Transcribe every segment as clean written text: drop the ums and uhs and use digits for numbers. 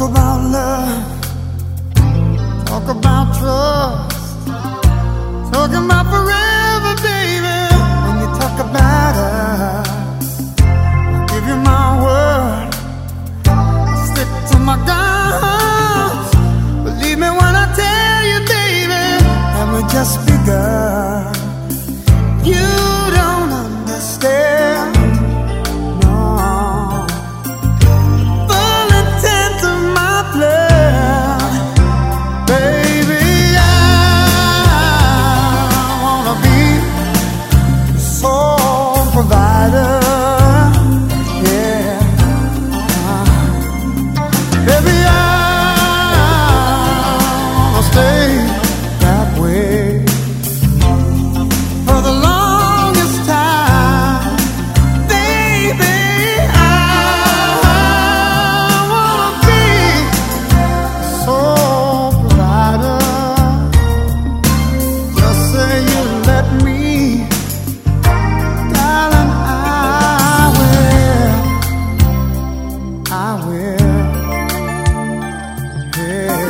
about love, talk about trust, talking about forever, baby. When you talk about us, I'll give you my word, I'll stick to my guns. Believe me when I tell you, baby, that we just begun. You don't understand, no, the full intent of my plan. Baby, I wanna be the sole provider, yeah. Baby, I wanna stay that way for the longest time. Baby, I wanna be the sole provider. Just say you let me, darling, I will, yeah.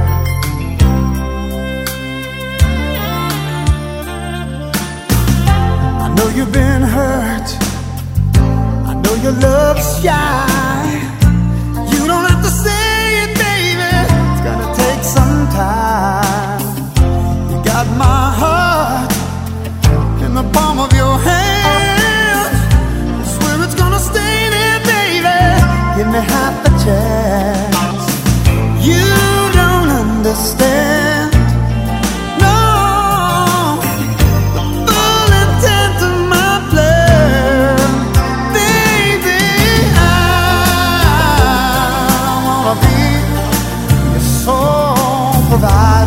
I know you've been hurt, I know your love's shy. You don't have to say it, baby, it's gonna take some time. You got my heart in the palm of your hand. I swear it's gonna stay there, baby. Give me half a chance. You don't understand, no, the full intent of my plan. Baby, I wanna be your sole provider.